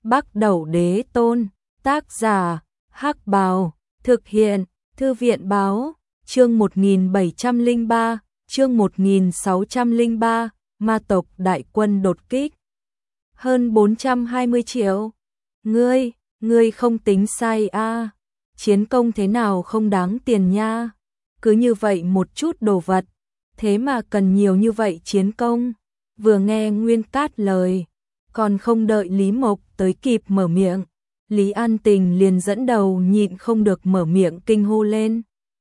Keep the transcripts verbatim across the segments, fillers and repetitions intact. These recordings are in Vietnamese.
Bắc Đẩu Đế Tôn, tác giả, Hắc Bào, thực hiện, Thư viện báo, chương một nghìn bảy trăm lẻ ba, chương một nghìn sáu trăm lẻ ba, ma tộc đại quân đột kích. Hơn bốn trăm hai mươi triệu. Ngươi, ngươi không tính sai a à. Chiến công thế nào không đáng tiền nha. Cứ như vậy một chút đồ vật, thế mà cần nhiều như vậy chiến công. Vừa nghe Nguyên Cát lời, còn không đợi Lý Mộc tới kịp mở miệng, Lý An Tình liền dẫn đầu nhịn không được mở miệng kinh hô lên.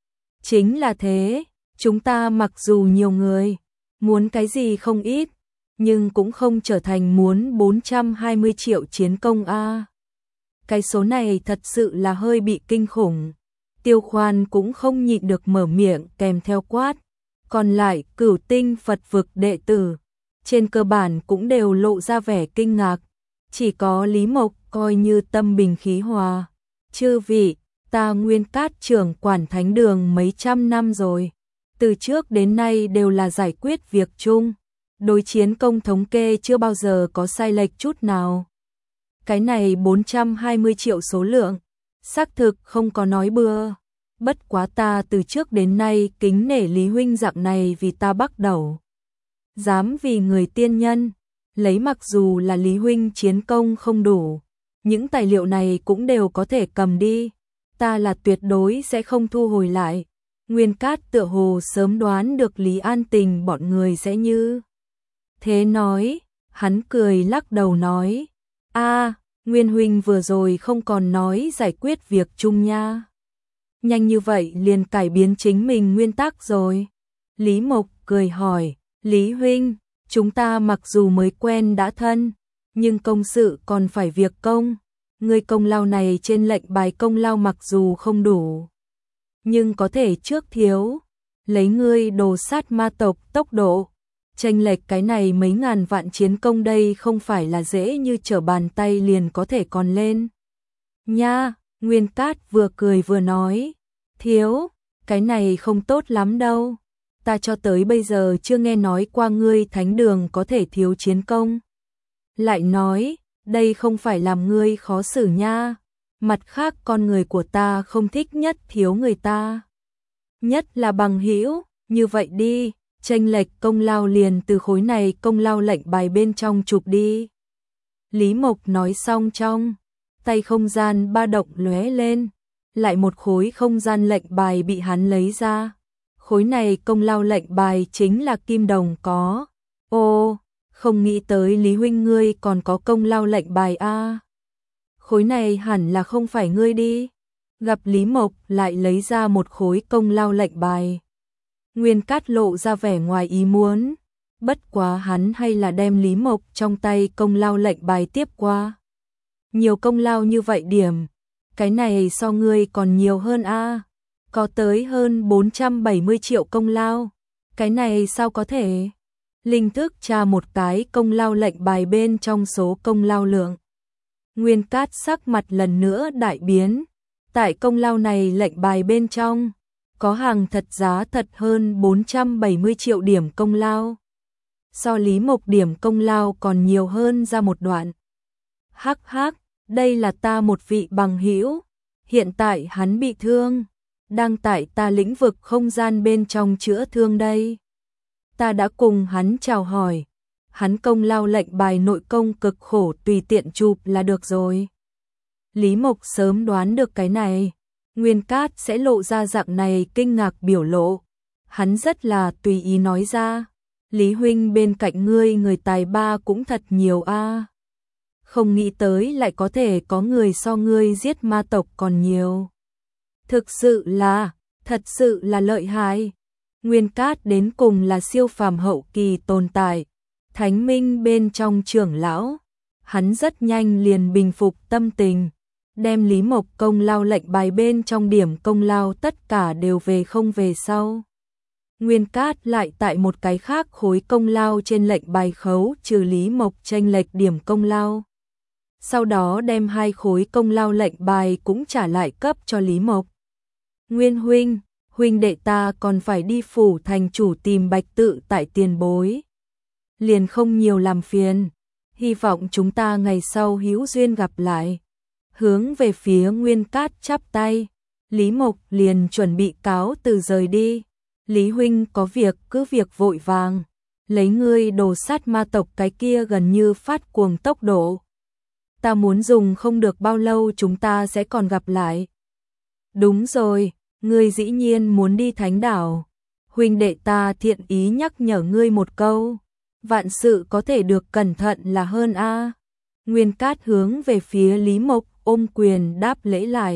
Chính là thế, chúng ta mặc dù nhiều người, muốn cái gì không ít, nhưng cũng không trở thành muốn bốn trăm hai mươi triệu chiến công a. À. Cái số này thật sự là hơi bị kinh khủng. Tiêu Khoan cũng không nhịn được mở miệng kèm theo quát. Còn lại Cửu Tinh Phật vực đệ tử, trên cơ bản cũng đều lộ ra vẻ kinh ngạc. Chỉ có Lý Mộc coi như tâm bình khí hòa. Chư vị, ta Nguyên Cát trưởng quản thánh đường mấy trăm năm rồi. Từ trước đến nay đều là giải quyết việc chung. Đối chiến công thống kê chưa bao giờ có sai lệch chút nào. Cái này bốn trăm hai mươi triệu số lượng, xác thực không có nói bừa. Bất quá ta từ trước đến nay kính nể Lý huynh dạng này vì ta Bắc Đẩu. Dám vì người tiên nhân, lấy mặc dù là Lý huynh chiến công không đủ, những tài liệu này cũng đều có thể cầm đi. Ta là tuyệt đối sẽ không thu hồi lại. Nguyên Cát tựa hồ sớm đoán được Lý An Tình bọn người sẽ như thế nói, hắn cười lắc đầu nói. A, Nguyên huynh vừa rồi không còn nói giải quyết việc chung nha. Nhanh như vậy liền cải biến chính mình nguyên tắc rồi. Lý Mộc cười hỏi, Lý huynh, chúng ta mặc dù mới quen đã thân, nhưng công sự còn phải việc công. Ngươi công lao này trên lệnh bài công lao mặc dù không đủ, nhưng có thể trước thiếu. Lấy ngươi đồ sát ma tộc tốc độ, chênh lệch cái này mấy ngàn vạn chiến công đây không phải là dễ như trở bàn tay liền có thể còn lên. Nha, Nguyên Cát vừa cười vừa nói, thiếu, cái này không tốt lắm đâu. Ta cho tới bây giờ chưa nghe nói qua ngươi thánh đường có thể thiếu chiến công. Lại nói, đây không phải làm ngươi khó xử nha. Mặt khác con người của ta không thích nhất thiếu người ta. Nhất là bằng hữu, như vậy đi. Chênh lệch công lao liền từ khối này công lao lệnh bài bên trong chụp đi. Lý Mộc nói xong trong tay không gian ba động lóe lên, lại một khối không gian lệnh bài bị hắn lấy ra. Khối này công lao lệnh bài chính là kim đồng có. Ô, không nghĩ tới Lý huynh ngươi còn có công lao lệnh bài a. À. Khối này hẳn là không phải ngươi đi. Gặp Lý Mộc lại lấy ra một khối công lao lệnh bài. Nguyên Cát lộ ra vẻ ngoài ý muốn, bất quá hắn hay là đem Lý Mộc trong tay công lao lệnh bài tiếp qua. Nhiều công lao như vậy điểm, cái này so ngươi còn nhiều hơn a, à. Có tới hơn bốn trăm bảy mươi triệu công lao, cái này sao có thể? Linh thức tra một cái công lao lệnh bài bên trong số công lao lượng. Nguyên Cát sắc mặt lần nữa đại biến, tại công lao này lệnh bài bên trong có hàng thật giá thật hơn bốn trăm bảy mươi triệu điểm công lao. So Lý Mộc điểm công lao còn nhiều hơn ra một đoạn. Hắc hắc, đây là ta một vị bằng hữu, hiện tại hắn bị thương, đang tại ta lĩnh vực không gian bên trong chữa thương đây. Ta đã cùng hắn chào hỏi, hắn công lao lệnh bài nội công cực khổ tùy tiện chụp là được rồi. Lý Mộc sớm đoán được cái này. Nguyên Cát sẽ lộ ra dạng này kinh ngạc biểu lộ. Hắn rất là tùy ý nói ra. Lý huynh bên cạnh ngươi người tài ba cũng thật nhiều a. À. Không nghĩ tới lại có thể có người so ngươi giết ma tộc còn nhiều. Thực sự là, thật sự là lợi hại. Nguyên Cát đến cùng là siêu phàm hậu kỳ tồn tại. Thánh minh bên trong trưởng lão. Hắn rất nhanh liền bình phục tâm tình. Đem Lý Mộc công lao lệnh bài bên trong điểm công lao tất cả đều về không về sau. Nguyên Cát lại tại một cái khác khối công lao trên lệnh bài khấu trừ Lý Mộc chênh lệch điểm công lao. Sau đó đem hai khối công lao lệnh bài cũng trả lại cấp cho Lý Mộc. Nguyên huynh, huynh đệ ta còn phải đi phủ thành chủ tìm Bạch Tự tại tiền bối. Liền không nhiều làm phiền. hy vọng chúng ta ngày sau hữu duyên gặp lại. Hướng về phía Nguyên Cát chắp tay, Lý Mộc liền chuẩn bị cáo từ rời đi. Lý huynh có việc cứ việc vội vàng, lấy ngươi đồ sát ma tộc cái kia gần như phát cuồng tốc độ. Ta muốn dùng không được bao lâu chúng ta sẽ còn gặp lại. Đúng rồi, ngươi dĩ nhiên muốn đi Thánh Đảo. Huynh đệ ta thiện ý nhắc nhở ngươi một câu, vạn sự có thể được cẩn thận là hơn a. Nguyên Cát hướng về phía Lý Mộc ôm quyền đáp lễ lại.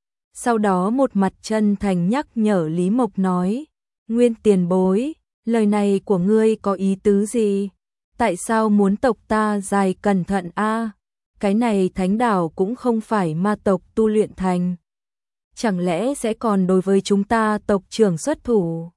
Sau đó một mặt chân thành nhắc nhở Lý Mộc nói, Nguyên tiền bối, lời này của ngươi có ý tứ gì? Tại sao muốn tộc ta dài cẩn thận a? Cái này Thánh Đảo cũng không phải ma tộc tu luyện thành. Chẳng lẽ sẽ còn đối với chúng ta tộc trưởng xuất thủ?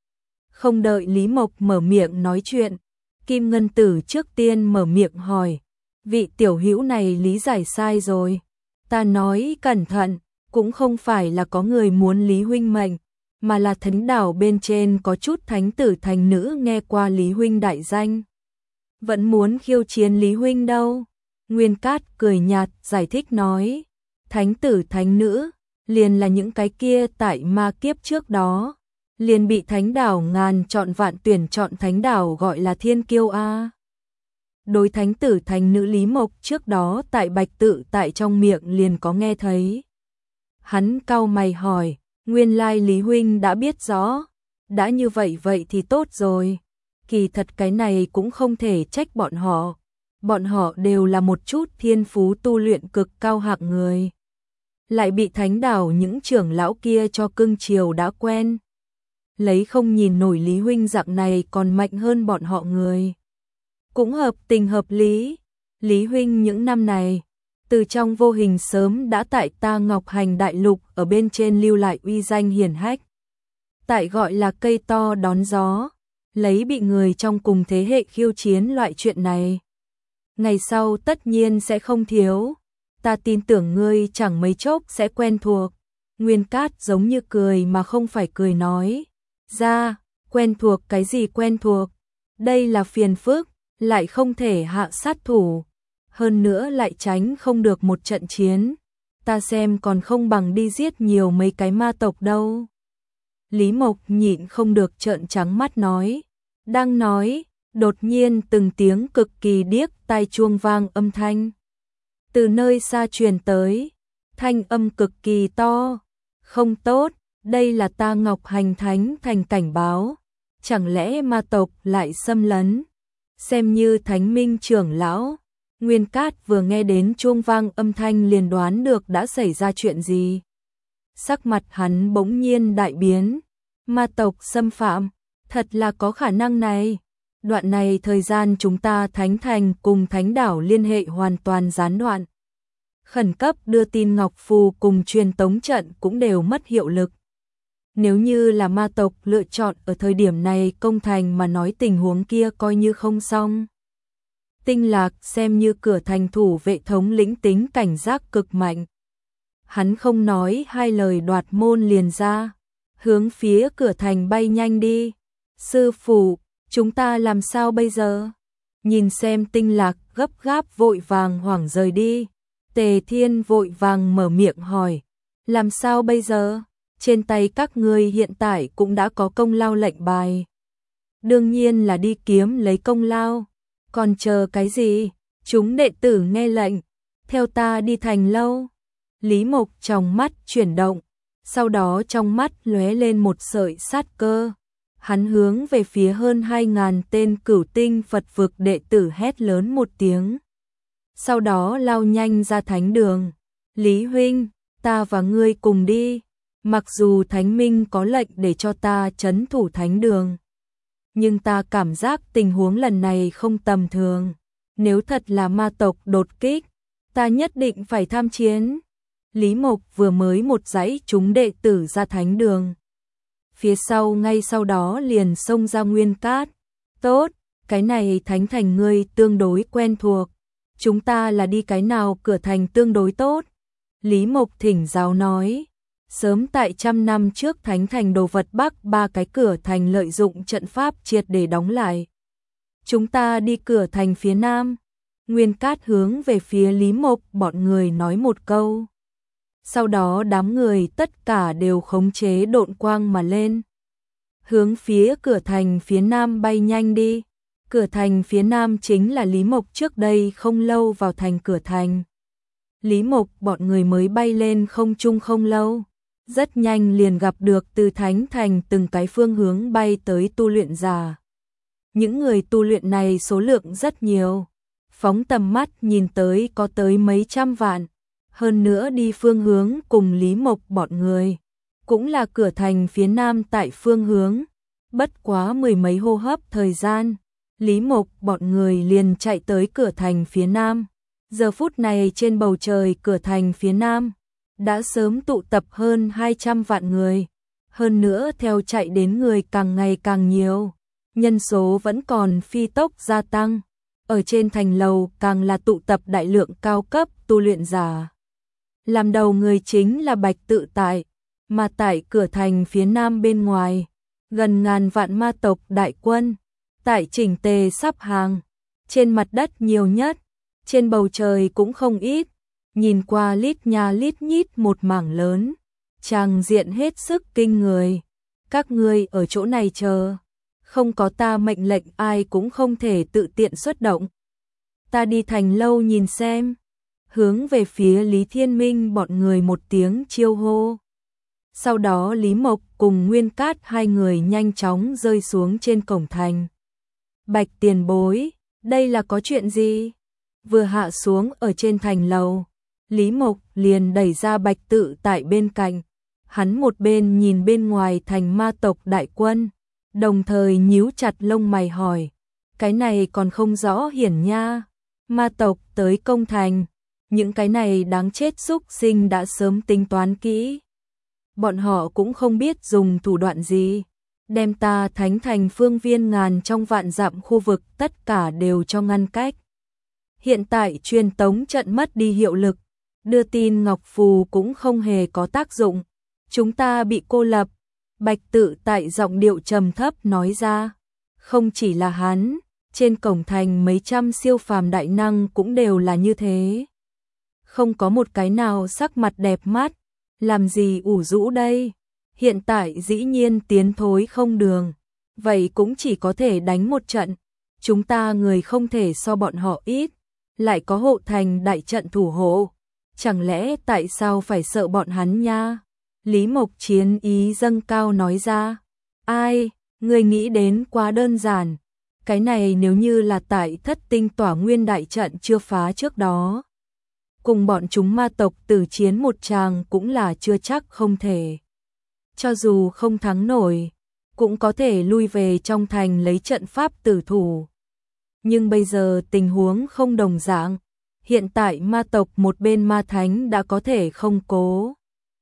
Không đợi Lý Mộc mở miệng nói chuyện, Kim Ngân Tử trước tiên mở miệng hỏi, vị tiểu hữu này lý giải sai rồi. Ta nói cẩn thận, cũng không phải là có người muốn Lý huynh mệnh, mà là Thánh Đảo bên trên có chút thánh tử thành nữ nghe qua Lý huynh đại danh, vẫn muốn khiêu chiến Lý huynh đâu. Nguyên Cát cười nhạt giải thích nói, thánh tử thánh nữ, liền là những cái kia tại ma kiếp trước đó, liền bị Thánh Đảo ngàn chọn vạn tuyển chọn Thánh Đảo gọi là thiên kiêu a. Đối thánh tử thánh nữ Lý Mộc trước đó tại Bạch Tự tại trong miệng liền có nghe thấy. Hắn cau mày hỏi, nguyên lai Lý huynh đã biết rõ, đã như vậy vậy thì tốt rồi. Kỳ thật cái này cũng không thể trách bọn họ, bọn họ đều là một chút thiên phú tu luyện cực cao hạng người, lại bị Thánh Đảo những trưởng lão kia cho cưng chiều đã quen, lấy không nhìn nổi Lý huynh dạng này còn mạnh hơn bọn họ người. Cũng hợp tình hợp lý, Lý huynh những năm này, từ trong vô hình sớm đã tại ta Ngọc Hành Đại Lục ở bên trên lưu lại uy danh hiển hách. Tại gọi là cây to đón gió, lấy bị người trong cùng thế hệ khiêu chiến loại chuyện này. Ngày sau tất nhiên sẽ không thiếu, ta tin tưởng ngươi chẳng mấy chốc sẽ quen thuộc. Nguyên Cát giống như cười mà không phải cười nói, ra, quen thuộc cái gì quen thuộc, đây là phiền phức, lại không thể hạ sát thủ, hơn nữa lại tránh không được một trận chiến, ta xem còn không bằng đi giết nhiều mấy cái ma tộc đâu. Lý Mộc nhịn không được trợn trắng mắt nói, đang nói, đột nhiên từng tiếng cực kỳ điếc tai chuông vang âm thanh. Từ nơi xa truyền tới, thanh âm cực kỳ to, không tốt, đây là ta Ngọc Hành Thánh thành cảnh báo, chẳng lẽ ma tộc lại xâm lấn, xem như Thánh Minh trưởng lão. Nguyên Cát vừa nghe đến chuông vang âm thanh liền đoán được đã xảy ra chuyện gì. Sắc mặt hắn bỗng nhiên đại biến, ma tộc xâm phạm, thật là có khả năng này. Đoạn này thời gian chúng ta Thánh Thành cùng Thánh Đảo liên hệ hoàn toàn gián đoạn. Khẩn cấp đưa tin Ngọc Phù cùng truyền tống trận cũng đều mất hiệu lực. Nếu như là ma tộc lựa chọn ở thời điểm này công thành mà nói tình huống kia coi như không xong. Tinh Lạc xem như cửa thành thủ vệ thống lĩnh tính cảnh giác cực mạnh. Hắn không nói hai lời đoạt môn liền ra, hướng phía cửa thành bay nhanh đi. Sư phụ, chúng ta làm sao bây giờ? Nhìn xem Tinh Lạc gấp gáp vội vàng hoảng rời đi. Tề Thiên vội vàng mở miệng hỏi, làm sao bây giờ? Trên tay các ngươi hiện tại cũng đã có công lao lệnh bài. Đương nhiên là đi kiếm lấy công lao. Còn chờ cái gì? Chúng đệ tử nghe lệnh, theo ta đi thành lâu. Lý Mộc trong mắt chuyển động, sau đó trong mắt lóe lên một sợi sát cơ. Hắn hướng về phía hơn hai ngàn tên cửu tinh Phật vực đệ tử hét lớn một tiếng. Sau đó lao nhanh ra thánh đường. Lý huynh, ta và ngươi cùng đi. Mặc dù Thánh Minh có lệnh để cho ta trấn thủ thánh đường, nhưng ta cảm giác tình huống lần này không tầm thường. Nếu thật là ma tộc đột kích, ta nhất định phải tham chiến. Lý Mộc vừa mới một dãy chúng đệ tử ra thánh đường. Phía sau ngay sau đó liền xông ra Nguyên Cát. Tốt, cái này thánh thành ngươi tương đối quen thuộc. Chúng ta là đi cái nào cửa thành tương đối tốt? Lý Mộc thỉnh giáo nói. Sớm tại trăm năm trước Thánh Thành Đồ Vật Bắc ba cái cửa thành lợi dụng trận pháp triệt để đóng lại. Chúng ta đi cửa thành phía nam. Nguyên Cát hướng về phía Lý Mộc bọn người nói một câu. Sau đó đám người tất cả đều khống chế độn quang mà lên. Hướng phía cửa thành phía nam bay nhanh đi. Cửa thành phía nam chính là Lý Mộc trước đây không lâu vào thành cửa thành. Lý Mộc bọn người mới bay lên không trung không lâu. Rất nhanh liền gặp được từ thánh thành từng cái phương hướng bay tới tu luyện giả. Những người tu luyện này số lượng rất nhiều. Phóng tầm mắt nhìn tới có tới mấy trăm vạn. Hơn nữa đi phương hướng cùng Lý Mộc bọn người. Cũng là cửa thành phía nam tại phương hướng. Bất quá mười mấy hô hấp thời gian. Lý Mộc bọn người liền chạy tới cửa thành phía nam. Giờ phút này trên bầu trời cửa thành phía nam đã sớm tụ tập hơn hai trăm vạn người. Hơn nữa theo chạy đến người càng ngày càng nhiều. Nhân số vẫn còn phi tốc gia tăng. Ở trên thành lầu càng là tụ tập đại lượng cao cấp tu luyện giả. Làm đầu người chính là Bạch Tự Tại. Mà tại cửa thành phía nam bên ngoài, gần ngàn vạn ma tộc đại quân. Tại chỉnh tề sắp hàng. Trên mặt đất nhiều nhất. Trên bầu trời cũng không ít. Nhìn qua lít nha lít nhít một mảng lớn. Tràng diện hết sức kinh người. Các ngươi ở chỗ này chờ. Không có ta mệnh lệnh ai cũng không thể tự tiện xuất động. Ta đi thành lâu nhìn xem. Hướng về phía Lý Thiên Minh bọn người một tiếng chiêu hô. Sau đó Lý Mộc cùng Nguyên Cát hai người nhanh chóng rơi xuống trên cổng thành. Bạch tiền bối, đây là có chuyện gì? Vừa hạ xuống ở trên thành lầu, Lý Mộc liền đẩy ra Bạch Tự Tại bên cạnh. Hắn một bên nhìn bên ngoài thành ma tộc đại quân, đồng thời nhíu chặt lông mày hỏi. Cái này còn không rõ hiển nha. Ma tộc tới công thành, những cái này đáng chết xúc sinh đã sớm tính toán kỹ. Bọn họ cũng không biết dùng thủ đoạn gì. Đem ta thánh thành phương viên ngàn trong vạn dặm khu vực tất cả đều cho ngăn cách. Hiện tại truyền tống trận mất đi hiệu lực. Đưa tin Ngọc Phù cũng không hề có tác dụng. Chúng ta bị cô lập. Bạch Tự Tại giọng điệu trầm thấp nói ra. Không chỉ là hắn, trên cổng thành mấy trăm siêu phàm đại năng cũng đều là như thế. Không có một cái nào sắc mặt đẹp mắt. Làm gì ủ rũ đây? Hiện tại dĩ nhiên tiến thối không đường. Vậy cũng chỉ có thể đánh một trận. Chúng ta người không thể so bọn họ ít. Lại có hộ thành đại trận thủ hộ. Chẳng lẽ tại sao phải sợ bọn hắn nha? Lý Mộc chiến ý dâng cao nói ra. Ai, người nghĩ đến quá đơn giản. Cái này nếu như là tại thất tinh tỏa nguyên đại trận chưa phá trước đó. Cùng bọn chúng ma tộc tử chiến một tràng cũng là chưa chắc không thể. Cho dù không thắng nổi, cũng có thể lui về trong thành lấy trận pháp tử thủ. Nhưng bây giờ tình huống không đồng dạng. Hiện tại ma tộc một bên ma thánh đã có thể không cố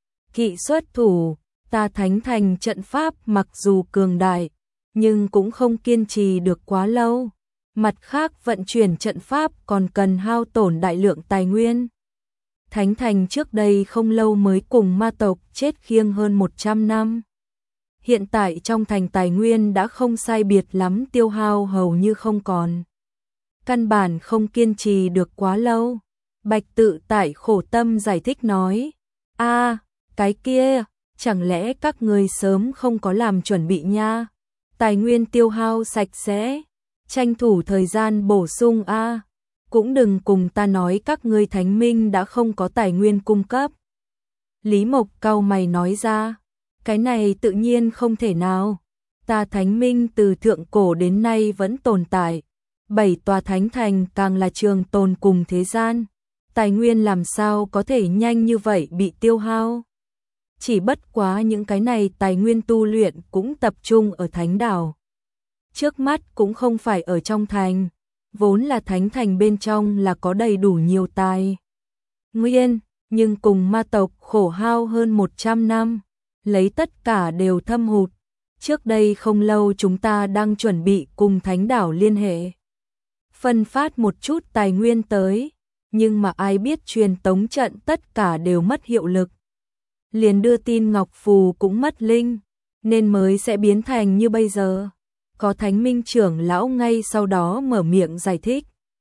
kỵ xuất thủ. Ta thánh thành trận pháp mặc dù cường đại, nhưng cũng không kiên trì được quá lâu. Mặt khác vận chuyển trận pháp còn cần hao tổn đại lượng tài nguyên. Thánh thành trước đây không lâu mới cùng ma tộc chết khiêng hơn một trăm năm. Hiện tại trong thành tài nguyên đã không sai biệt lắm, tiêu hao hầu như không còn. Căn bản không kiên trì được quá lâu. Bạch Tự Tại khổ tâm giải thích nói. A, cái kia, chẳng lẽ các ngươi sớm không có làm chuẩn bị nha? Tài nguyên tiêu hao sạch sẽ, tranh thủ thời gian bổ sung a. Cũng đừng cùng ta nói các ngươi thánh minh đã không có tài nguyên cung cấp. Lý Mộc cau mày nói ra. Cái này tự nhiên không thể nào. Ta thánh minh từ thượng cổ đến nay vẫn tồn tại. Bảy tòa thánh thành càng là trường tồn cùng thế gian. Tài nguyên làm sao có thể nhanh như vậy bị tiêu hao. Chỉ bất quá những cái này tài nguyên tu luyện cũng tập trung ở thánh đảo. Trước mắt cũng không phải ở trong thành. Vốn là thánh thành bên trong là có đầy đủ nhiều tài nguyên, nhưng cùng ma tộc khổ hao hơn một trăm năm, lấy tất cả đều thâm hụt. Trước đây không lâu chúng ta đang chuẩn bị cùng thánh đảo liên hệ, phân phát một chút tài nguyên tới, nhưng mà ai biết truyền tống trận tất cả đều mất hiệu lực. Liền đưa tin Ngọc Phù cũng mất linh, nên mới sẽ biến thành như bây giờ. Có thánh minh trưởng lão ngay sau đó mở miệng giải thích.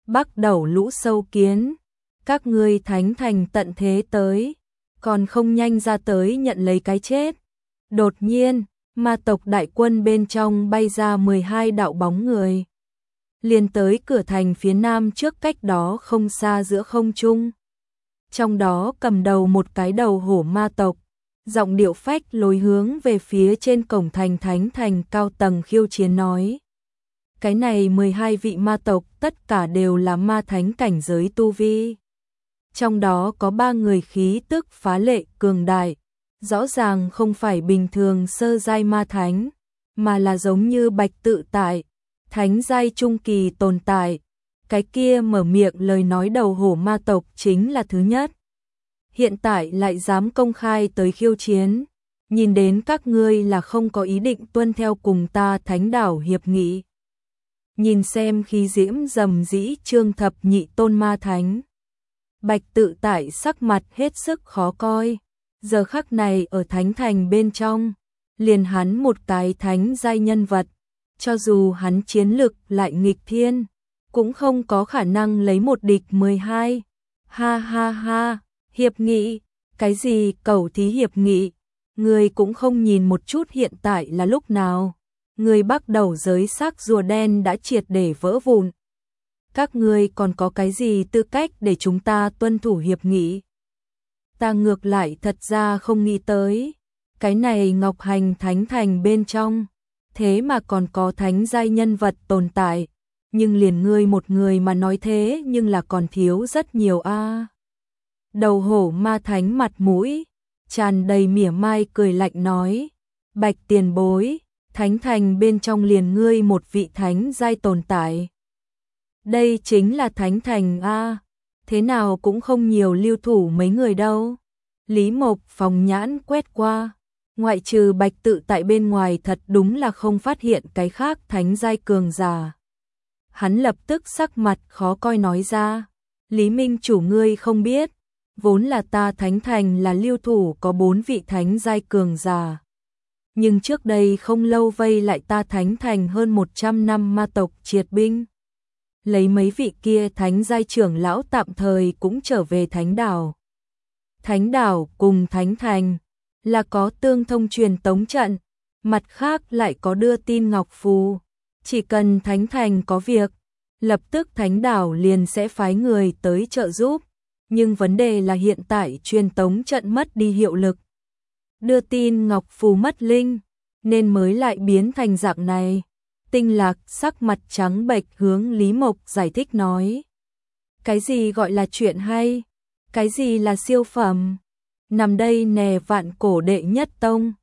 Bắc đầu lũ sâu kiến, các ngươi thánh thành tận thế tới, còn không nhanh ra tới nhận lấy cái chết. Đột nhiên, ma tộc đại quân bên trong bay ra mười hai đạo bóng người, liền tới cửa thành phía nam trước cách đó không xa giữa không trung. Trong đó cầm đầu một cái đầu hổ ma tộc, giọng điệu phách lối hướng về phía trên cổng thành thánh thành cao tầng khiêu chiến nói. Cái này mười hai vị ma tộc tất cả đều là ma thánh cảnh giới tu vi. Trong đó có ba người khí tức phá lệ cường đại, rõ ràng không phải bình thường sơ giai ma thánh, mà là giống như Bạch Tự Tại, thánh giai trung kỳ tồn tại. Cái kia mở miệng lời nói đầu hổ ma tộc chính là thứ nhất. Hiện tại lại dám công khai tới khiêu chiến, nhìn đến các ngươi là không có ý định tuân theo cùng ta thánh đảo hiệp nghị. Nhìn xem khí diễm rầm rĩ trương thập nhị tôn ma thánh. Bạch Tự Tại sắc mặt hết sức khó coi, giờ khắc này ở thánh thành bên trong, liền hắn một cái thánh giai nhân vật, cho dù hắn chiến lực lại nghịch thiên, cũng không có khả năng lấy một địch mười hai. Ha ha ha, hiệp nghị, cái gì cầu thí hiệp nghị, người cũng không nhìn một chút hiện tại là lúc nào. Người bắt đầu giới xác rùa đen đã triệt để vỡ vụn. Các ngươi còn có cái gì tư cách để chúng ta tuân thủ hiệp nghị? Ta ngược lại thật ra không nghĩ tới, cái này Ngọc Hành thánh thành bên trong, thế mà còn có thánh giai nhân vật tồn tại, nhưng liền ngươi một người mà nói thế nhưng là còn thiếu rất nhiều a. À. Đầu hổ ma thánh mặt mũi tràn đầy mỉa mai cười lạnh nói, Bạch tiền bối, thánh thành bên trong liền ngươi một vị thánh giai tồn tại. Đây chính là thánh thành a, thế nào cũng không nhiều lưu thủ mấy người đâu. Lý Mộc phòng nhãn quét qua, ngoại trừ Bạch Tự Tại bên ngoài thật đúng là không phát hiện cái khác thánh giai cường giả. Hắn lập tức sắc mặt khó coi nói ra, Lý Minh chủ ngươi không biết, vốn là ta thánh thành là lưu thủ có bốn vị thánh giai cường giả. Nhưng trước đây không lâu vây lại ta thánh thành hơn một trăm năm ma tộc triệt binh. Lấy mấy vị kia thánh giai trưởng lão tạm thời cũng trở về thánh đảo. Thánh đảo cùng thánh thành là có tương thông truyền tống trận, mặt khác lại có đưa tin ngọc phù. Chỉ cần thánh thành có việc, lập tức thánh đảo liền sẽ phái người tới trợ giúp. Nhưng vấn đề là hiện tại truyền tống trận mất đi hiệu lực. Đưa tin ngọc phù mất linh, nên mới lại biến thành dạng này. Tinh Lạc sắc mặt trắng bệch hướng Lý Mộc giải thích nói. Cái gì gọi là chuyện hay? Cái gì là siêu phẩm? Nằm đây nè vạn cổ đệ nhất tông,